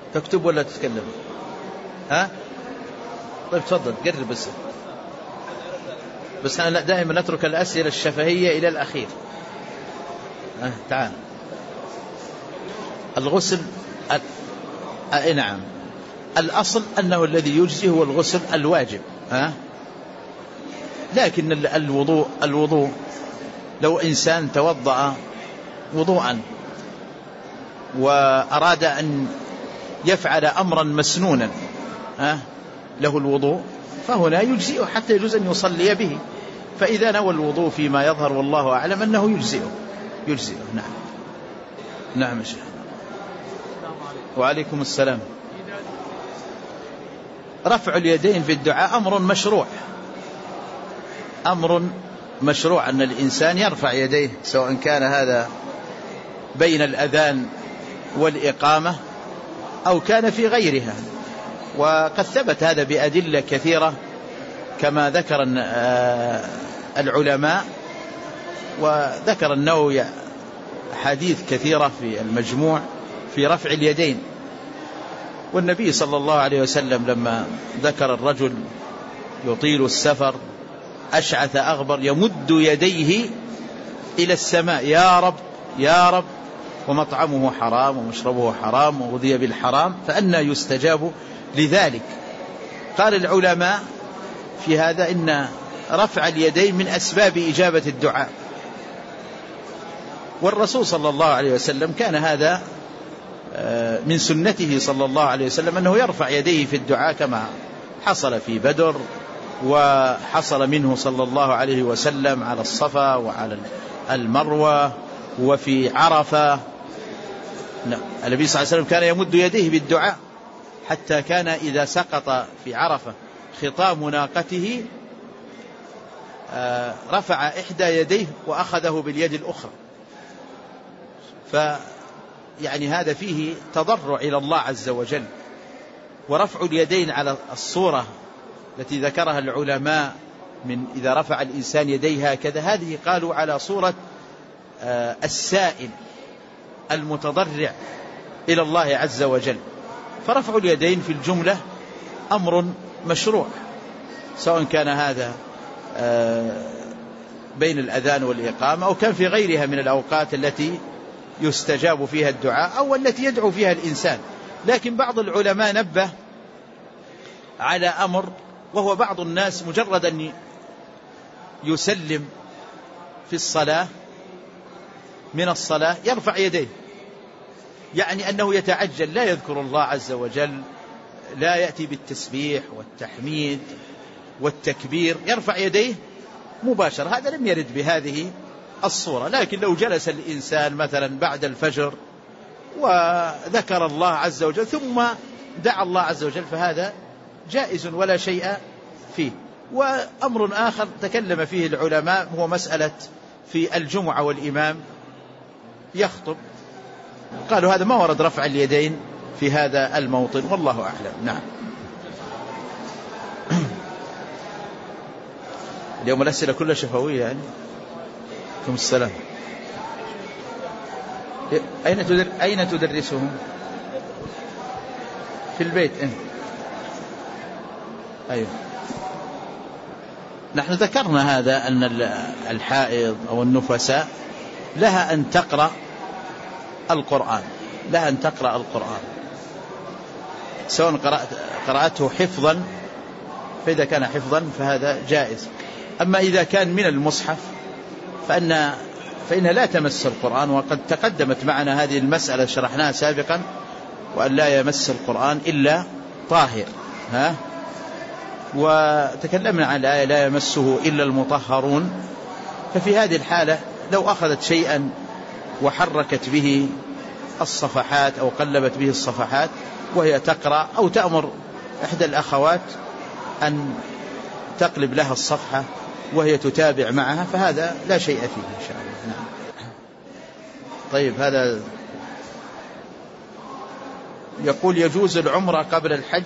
تكتب ولا تتكلم؟ ها؟ طيب تفضل قرب بس أنا دائما نترك الأسئلة الشفهية إلى الأخير. تعال. الغسل نعم، الأصل أنه الذي يجزي هو الغسل الواجب، لكن الوضوء لو إنسان توضأ وضوءا وأراد أن يفعل أمرا مسنونا له الوضوء، فهنا يجزئه حتى يجوز أن يصلي به. فإذا نوى الوضوء فيما يظهر والله أعلم أنه يجزئه. نعم شيخ. وعليكم السلام. رفع اليدين في الدعاء أمر مشروع أن الإنسان يرفع يديه، سواء كان هذا بين الأذان والإقامة أو كان في غيرها، وقد ثبت هذا بأدلة كثيرة كما ذكر العلماء، وذكر النووي حديث كثيرة في المجموع في رفع اليدين. والنبي صلى الله عليه وسلم لما ذكر الرجل يطيل السفر أشعث أغبر يمد يديه إلى السماء يا رب يا رب، ومطعمه حرام ومشربه حرام وغذي بالحرام، فأنى يستجاب لذلك. قال العلماء في هذا إن رفع اليدين من أسباب إجابة الدعاء، والرسول صلى الله عليه وسلم كان هذا من سنته صلى الله عليه وسلم أنه يرفع يديه في الدعاء، كما حصل في بدر، وحصل منه صلى الله عليه وسلم على الصفا وعلى المروة وفي عرفة. النبي صلى الله عليه وسلم كان يمد يديه بالدعاء، حتى كان إذا سقط في عرفة خطام ناقته رفع إحدى يديه وأخذه باليد الأخرى. يعني هذا فيه تضرع إلى الله عز وجل. ورفع اليدين على الصورة التي ذكرها العلماء من إذا رفع الإنسان يديه هكذا، هذه قالوا على صورة السائل المتضرع إلى الله عز وجل. فرفع اليدين في الجملة أمر مشروع، سواء كان هذا بين الأذان والإقامة أو كان في غيرها من الأوقات التي يستجاب فيها الدعاء أو التي يدعو فيها الإنسان. لكن بعض العلماء نبه على أمر، وهو بعض الناس مجرد أن يسلم في الصلاة من الصلاة يرفع يديه، يعني أنه يتعجل لا يذكر الله عز وجل، لا يأتي بالتسبيح والتحميد والتكبير، يرفع يديه مباشرة. هذا لم يرد بهذه الصورة. لكن لو جلس الإنسان مثلا بعد الفجر وذكر الله عز وجل ثم دعا الله عز وجل فهذا جائز ولا شيء فيه. وأمر آخر تكلم فيه العلماء هو مسألة في الجمعة والإمام يخطب، قالوا هذا ما ورد رفع اليدين في هذا الموطن، والله أعلم. نعم. اليوم الأسئلة كلها شفوية يعني. عليكم السلام. أين تدرسهم؟ في البيت. أيوه. نحن ذكرنا هذا أن الحائض أو النفساء لها أن تقرأ القرآن، سواء قرأته حفظا، فإذا كان حفظا فهذا جائز. أما إذا كان من المصحف فإنها لا تمس القرآن، وقد تقدمت معنا هذه المسألة شرحناها سابقا، وأن لا يمس القرآن إلا طاهر. وتكلمنا عن الآية لا يمسه إلا المطهرون. ففي هذه الحالة لو أخذت شيئا وحركت به الصفحات أو قلبت به الصفحات وهي تقرأ، أو تأمر إحدى الأخوات أن تقلب لها الصفحة وهي تتابع معها، فهذا لا شيء فيه إن شاء الله. نعم. طيب، هذا يقول يجوز العمرة قبل الحج؟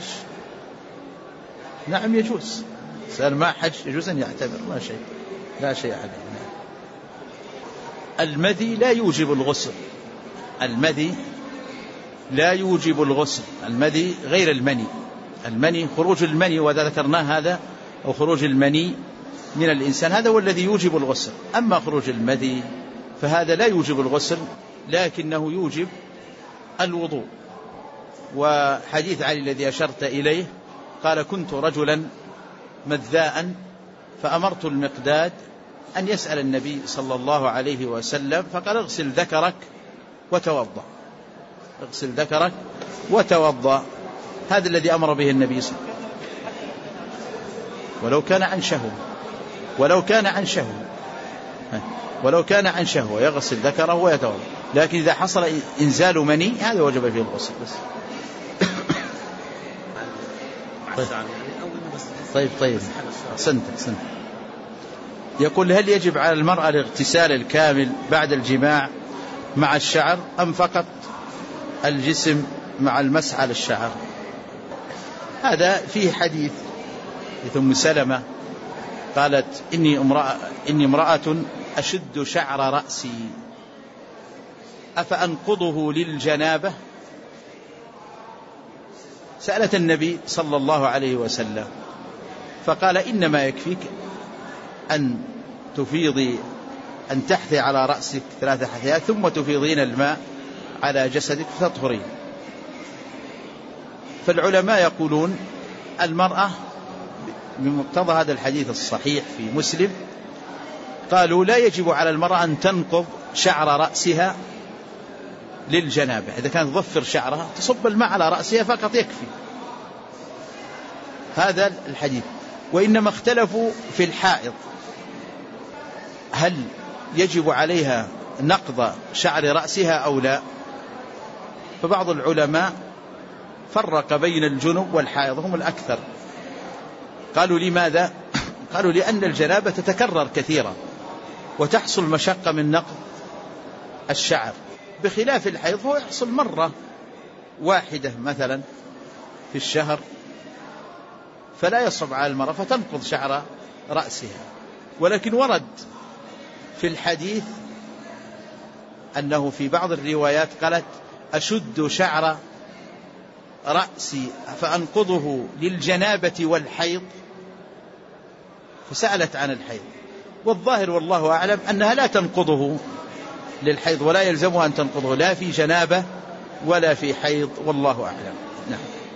نعم يجوز. سأل ما حج يجوز أن يعتبر، لا شيء عليه. نعم. المذي لا يوجب الغسل، المذي لا يوجب الغسل. المذي غير المني. المني خروج المني، وإذا ذكرناه هذا، أو خروج المني من الإنسان، هذا هو الذي يوجب الغسل. أما خروج المذي فهذا لا يوجب الغسل، لكنه يوجب الوضوء. وحديث علي الذي أشرت إليه قال: كنت رجلا مذاء فأمرت المقداد أن يسأل النبي صلى الله عليه وسلم، فقال: اغسل ذكرك وتوضأ. اغسل ذكرك وتوضأ. هذا الذي أمر به النبي صلى الله عليه وسلم، ولو كان عن شهوة، ولو كان عن شهوة يغسل ذكره ويتوضأ. لكن إذا حصل إنزال مني هذا وجب فيه الغسل بس. طيب أحسنت. يقول: هل يجب على المرأة الاغتسال الكامل بعد الجماع مع الشعر، أم فقط الجسم مع المسح على الشعر؟ هذا فيه حديث أم سلمة قالت: إني امرأة أشد شعر رأسي أفأنقضه للجنابة؟ سألت النبي صلى الله عليه وسلم فقال: إنما يكفيك أن تفيضي، أن تحثي على رأسك 3 حثيات ثم تفيضين الماء على جسدك فتطهرين. فالعلماء يقولون المرأة بمقتضى هذا الحديث الصحيح في مسلم، قالوا لا يجب على المرأة أن تنقض شعر رأسها للجنابة. إذا كانت تضفر شعرها تصب الماء على رأسها فقط يكفي. هذا الحديث. وإنما اختلفوا في الحائض، هل يجب عليها نقض شعر رأسها أو لا؟ فبعض العلماء فرق بين الجنب والحائض، هم الأكثر. قالوا: لماذا؟ قالوا: لأن الجنابة تتكرر كثيرا وتحصل مشقة من نقض الشعر، بخلاف الحيض هو يحصل مرة واحدة مثلا في الشهر، فلا يصعب على المرأة فتنقض شعر رأسها. ولكن ورد في الحديث أنه في بعض الروايات قالت: أشد شعر رأسي فأنقضه للجنابة والحيض، فسألت عن الحيض. والظاهر والله أعلم أنها لا تنقضه للحيض، ولا يلزمها أن تنقضه لا في جنابة ولا في حيض، والله أعلم. نعم.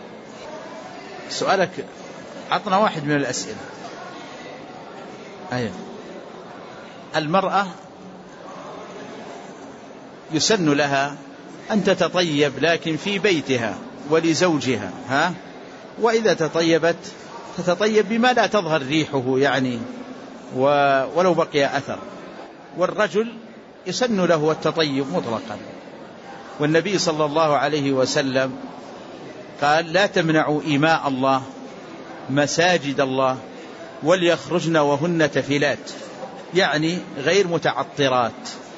سؤالك عطنا واحد من الأسئلة. المرأة يسن لها أن تتطيب لكن في بيتها ولزوجها، وإذا تطيبت تتطيب بما لا تظهر ريحه يعني ولو بقي أثر. والرجل يسن له التطيب مطلقا، والنبي صلى الله عليه وسلم قال: لا تمنعوا إماء الله مساجد الله وليخرجن وهن تفلات، يعني غير متعطرات.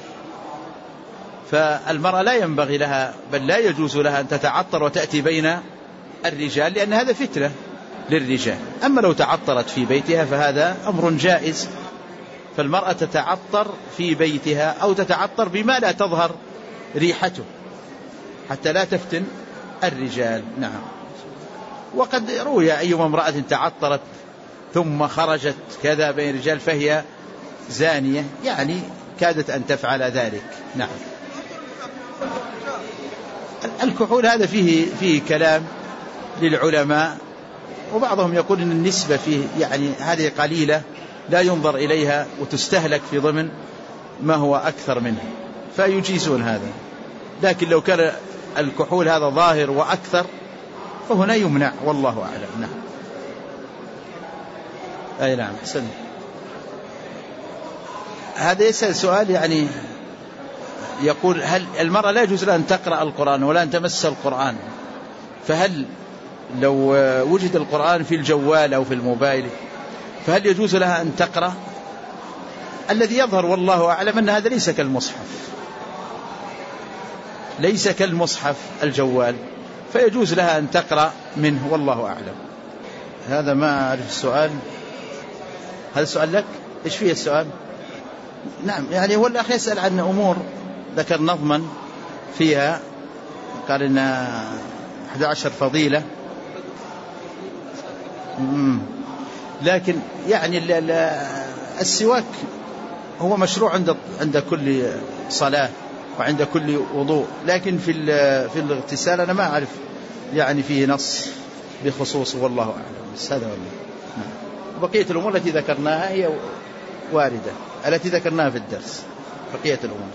فالمرأة لا ينبغي لها، بل لا يجوز لها أن تتعطر وتأتي بين الرجال، لأن هذا فتنة للرجال. أما لو تعطرت في بيتها فهذا أمر جائز. فالمرأة تتعطر في بيتها أو تتعطر بما لا تظهر ريحته حتى لا تفتن الرجال. نعم. وقد روي أيما امرأة تعطرت ثم خرجت كذا بين الرجال فهي زانية، يعني كادت أن تفعل ذلك. نعم. الكحول هذا فيه كلام للعلماء، وبعضهم يقول أن النسبة فيه يعني هذه قليلة لا ينظر إليها وتستهلك في ضمن ما هو أكثر منه، فيجيزون هذا. لكن لو كان الكحول هذا ظاهر وأكثر فهنا يمنع، والله أعلم. نعم. أي نعم. حسن. هذا يسأل سؤال، يعني يقول: هل المرأة لا يجوز لها أن تقرأ القرآن ولا أن تمس القرآن، فهل لو وجد القرآن في الجوال أو في الموبايل فهل يجوز لها أن تقرأ؟ الذي يظهر والله أعلم أن هذا ليس كالمصحف، ليس كالمصحف الجوال، فيجوز لها أن تقرأ منه، والله أعلم. هذا ما أعرف السؤال. هذا السؤال لك؟ إيش فيه السؤال؟ نعم. يعني هو الأخ يسأل عن أمور ذكر نظما فيها قال إن 11 فضيلة. لكن يعني السواك هو مشروع عند كل صلاة وعند كل وضوء، لكن في الاغتسال أنا ما أعرف يعني فيه نص بخصوصه، والله أعلم. بس هذا والله. بقية الأمور التي ذكرناها هي واردة، التي ذكرناها في الدرس. بقية الأمور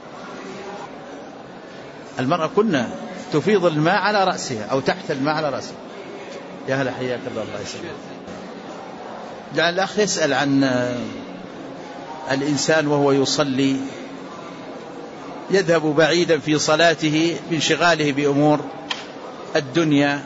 المرأة كنا تفيض الماء على رأسها أو تحت الماء على رأسها. يا هلا، حياك الله. الله يسلمك. لعل الأخ يسأل عن الإنسان وهو يصلي يذهب بعيدا في صلاته بانشغاله بأمور الدنيا.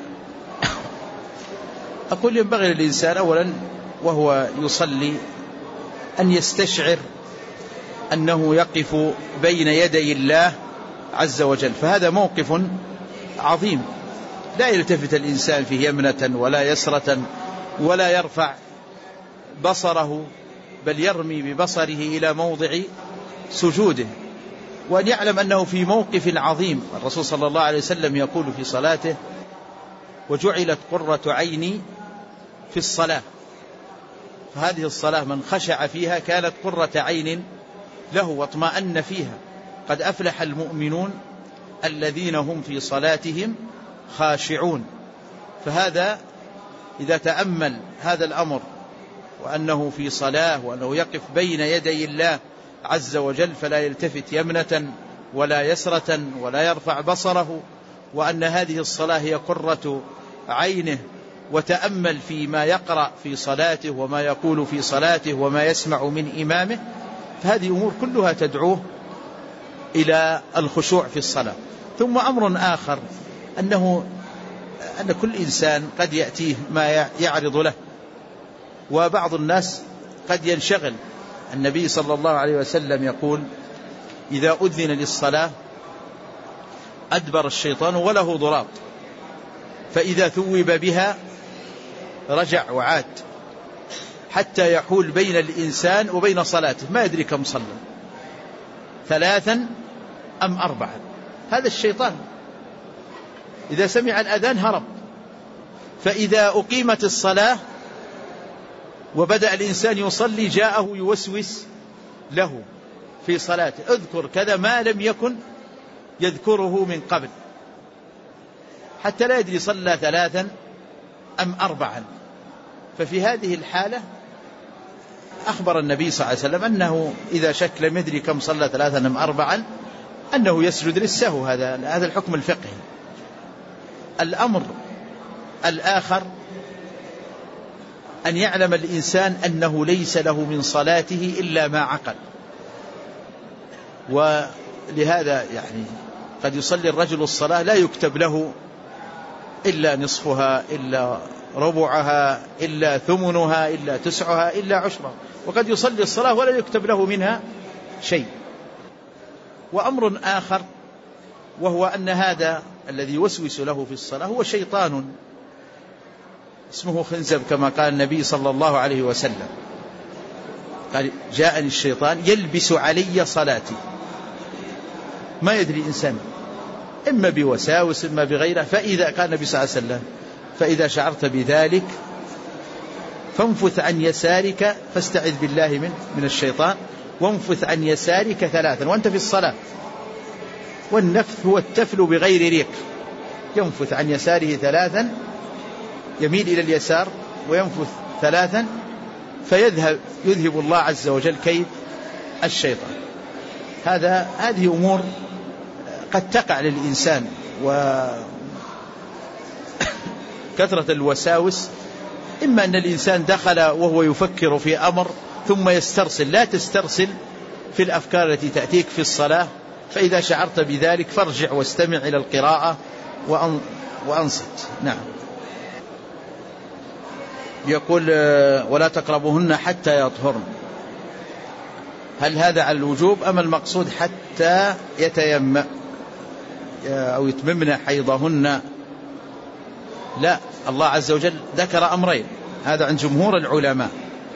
أقول ينبغي للإنسان أولا وهو يصلي أن يستشعر أنه يقف بين يدي الله عز وجل، فهذا موقف عظيم. لا يلتفت الإنسان فيه يمنة ولا يسرة ولا يرفع بصره، بل يرمي ببصره إلى موضع سجوده، وأن يعلم أنه في موقف عظيم. الرسول صلى الله عليه وسلم يقول في صلاته: وجعلت قرة عيني في الصلاة. فهذه الصلاة من خشع فيها كانت قرة عين له واطمأن فيها. قد أفلح المؤمنون الذين هم في صلاتهم خاشعون. فهذا إذا تأمل هذا الأمر، وأنه في صلاة، وأنه يقف بين يدي الله عز وجل، فلا يلتفت يمنة ولا يسرة ولا يرفع بصره، وأن هذه الصلاة هي قرة عينه، وتأمل فيما يقرأ في صلاته وما يقول في صلاته وما يسمع من إمامه، فهذه أمور كلها تدعوه إلى الخشوع في الصلاة. ثم أمر آخر أن كل إنسان قد يأتيه ما يعرض له، وبعض الناس قد ينشغل. النبي صلى الله عليه وسلم يقول: إذا أذن للصلاة أدبر الشيطان وله ضراط، فإذا ثوب بها رجع وعاد، حتى يحول بين الإنسان وبين صلاته، ما يدري كم صلى، 3 أم 4. هذا الشيطان إذا سمع الأذان هرب. فإذا أقيمت الصلاة وبدأ الإنسان يصلي جاءه يوسوس له في صلاته: اذكر كذا، ما لم يكن يذكره من قبل، حتى لا يدري صلى 3 أم 4. ففي هذه الحالة أخبر النبي صلى الله عليه وسلم أنه إذا شك لم يدري كم صلى 3 أم 4 أنه يسجد للسهو. هذا الحكم الفقهي. الأمر الآخر أن يعلم الإنسان أنه ليس له من صلاته إلا ما عقل. ولهذا يعني قد يصلي الرجل الصلاة لا يكتب له إلا نصفها، إلا ربعها، إلا ثمنها، إلا تسعها، إلا عشرها، وقد يصلي الصلاة ولا يكتب له منها شيء. وأمر آخر وهو أن هذا الذي يوسوس له في الصلاة هو شيطان اسمه خنزب، كما قال النبي صلى الله عليه وسلم، قال: جاءني الشيطان يلبس علي صلاتي. ما يدري إنسان، إما بوساوس إما بغيره. فإذا قال النبي صلى الله عليه وسلم: فإذا شعرت بذلك فانفث عن يسارك فاستعذ بالله من الشيطان، وانفث عن يسارك 3 وأنت في الصلاة. والنفث هو التفل بغير ريق، ينفث عن يساره 3، يميل إلى اليسار وينفث 3، فيذهب الله عز وجل كيد الشيطان. هذه أمور قد تقع للإنسان، وكثرة الوساوس إما أن الإنسان دخل وهو يفكر في أمر ثم يسترسل. لا تسترسل في الأفكار التي تأتيك في الصلاة، فإذا شعرت بذلك فارجع واستمع إلى القراءة وأنصت. نعم. يقول: ولا تقربوهن حتى يطهرن. هل هذا على الوجوب أم المقصود حتى يتيمم أو يتممن حيضهن؟ لا، الله عز وجل ذكر أمرين، هذا عند جمهور العلماء: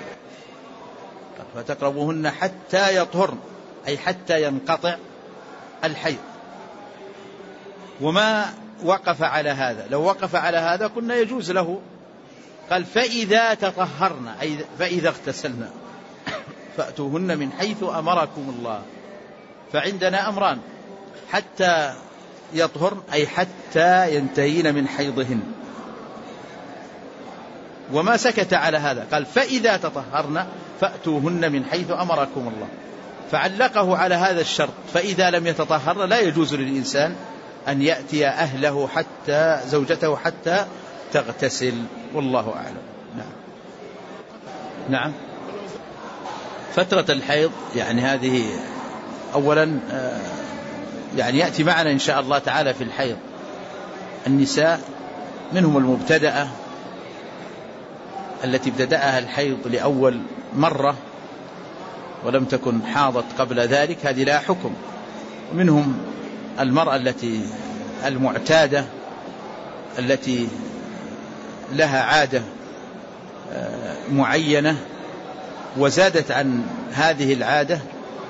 فتقربوهن حتى يطهرن، أي حتى ينقطع الحيض. وما وقف على هذا، لو وقف على هذا كنا يجوز له. قال فإذا تطهرنا، أي فإذا اغتسلنا فأتوهن من حيث أمركم الله. فعندنا أمران: حتى يطهرن أي حتى ينتهين من حيضهن، وما سكت على هذا، قال فإذا تطهرن فأتوهن من حيث أمركم الله، فعلقه على هذا الشرط. فإذا لم يتطهرن لا يجوز للإنسان أن يأتي أهله حتى زوجته حتى تغتسل، والله أعلم. نعم. فترة الحيض يعني هذه أولا يعني يأتي معنا إن شاء الله تعالى في الحيض النساء، منهم المبتدأة التي ابتدأها الحيض لأول مرة ولم تكن حاضت قبل ذلك، هذه لا حكم. ومنهم المرأة التي المعتادة التي لها عادة معينة وزادت عن هذه العادة،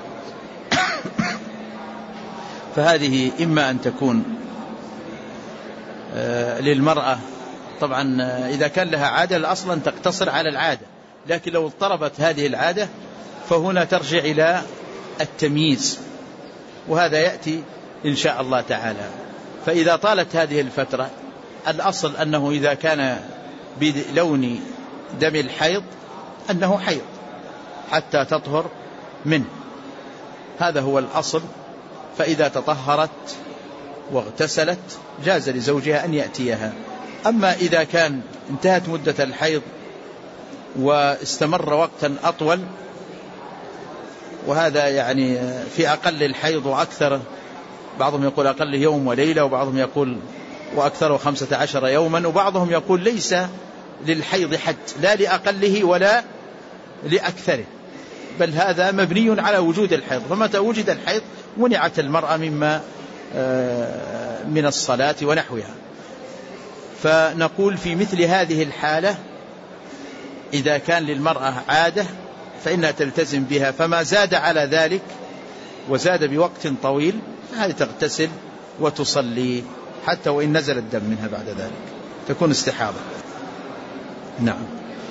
فهذه إما أن تكون للمرأة، طبعا إذا كان لها عادة أصلا تقتصر على العادة، لكن لو اضطربت هذه العادة فهنا ترجع إلى التمييز، وهذا يأتي إن شاء الله تعالى. فإذا طالت هذه الفترة الأصل أنه إذا كان بلون دم الحيض أنه حيض حتى تطهر منه، هذا هو الأصل. فإذا تطهرت واغتسلت جاز لزوجها أن يأتيها. أما إذا كان انتهت مدة الحيض واستمر وقتا أطول، وهذا يعني في أقل الحيض وأكثر، بعضهم يقول أقل يوم وليلة، وبعضهم يقول وأكثره 15 يوما، وبعضهم يقول ليس للحيض حد، لا لأقله ولا لأكثره، بل هذا مبني على وجود الحيض، فمتى وجد الحيض منعت المرأة مما من الصلاة ونحوها. فنقول في مثل هذه الحالة إذا كان للمرأة عادة فإنها تلتزم بها، فما زاد على ذلك وزاد بوقت طويل هذه تغتسل وتصلي حتى وإن نزل الدم منها بعد ذلك، تكون استحاضة. نعم.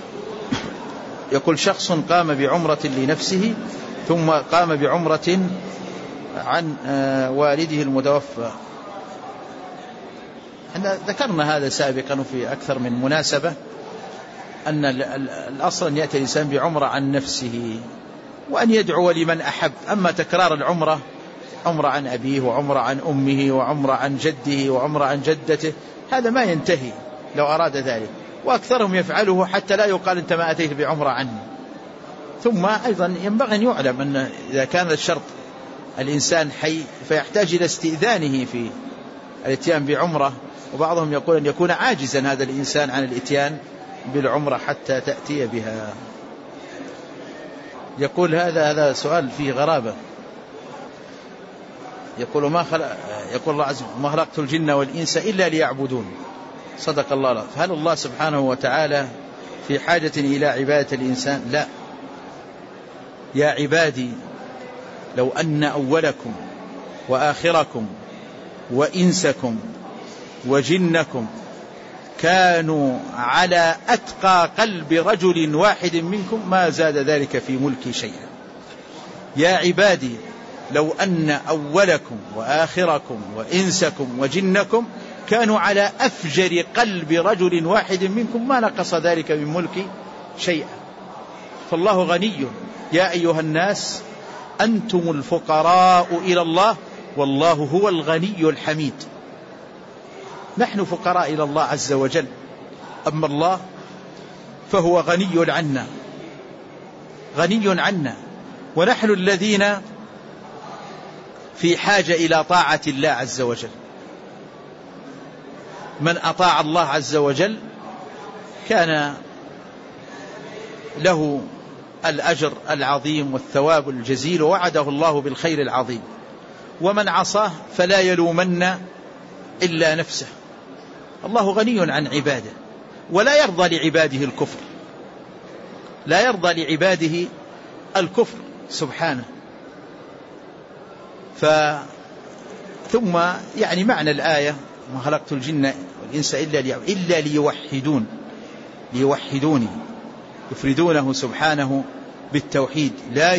يقول شخص قام بعمرة لنفسه ثم قام بعمرة عن والده المتوفى. احنا ذكرنا هذا سابقا في أكثر من مناسبة، أن الأصل أن يأتي الإنسان بعمرة عن نفسه وأن يدعو لمن أحب. أما تكرار العمرة، عمرة عن أبيه وعمرة عن أمه وعمرة عن جده وعمرة عن جدته، هذا ما ينتهي لو أراد ذلك، وأكثرهم يفعله حتى لا يقال أنت ما أتيت بعمرة عني. ثم أيضا ينبغي أن يعلم أن إذا كان الشرط الإنسان حي فيحتاج إلى استئذانه في الاتيان بعمرة، وبعضهم يقول أن يكون عاجزا هذا الإنسان عن الاتيان بالعمرة حتى تأتي بها. يقول هذا سؤال فيه غرابة. يقول الله عز وجل ما خلقت الجن والإنس إلا ليعبدون، صدق الله له. فهل الله سبحانه وتعالى في حاجة إلى عبادة الإنسان؟ لا. يا عبادي لو أن أولكم وآخركم وإنسكم وجنكم كانوا على أتقى قلب رجل واحد منكم ما زاد ذلك في ملكي شيئا. يا عبادي لو أن أولكم وآخركم وإنسكم وجنكم كانوا على أفجر قلب رجل واحد منكم ما نقص ذلك من ملكي شيئا. فالله غني. يا أيها الناس أنتم الفقراء إلى الله والله هو الغني الحميد. نحن فقراء إلى الله عز وجل، أما الله فهو غني عنا، غني عنا، ونحن الذين في حاجة إلى طاعة الله عز وجل. من أطاع الله عز وجل كان له الأجر العظيم والثواب الجزيل، ووعده الله بالخير العظيم. ومن عصاه فلا يلومن إلا نفسه. الله غني عن عباده ولا يرضى لعباده الكفر، لا يرضى لعباده الكفر سبحانه. ثم يعني معنى الآية ما خلقت الجن والإنس إلا ليوحدوني، يفردونه سبحانه بالتوحيد، لا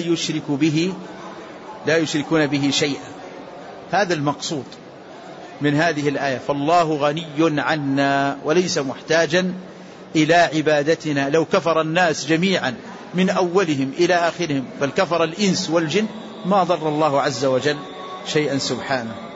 يشركون به شيئا. هذا المقصود من هذه الآية. فالله غني عنا وليس محتاجا إلى عبادتنا. لو كفر الناس جميعا من أولهم إلى آخرهم، بل كفر الإنس والجن، ما ضر الله عز وجل شيئا سبحانه.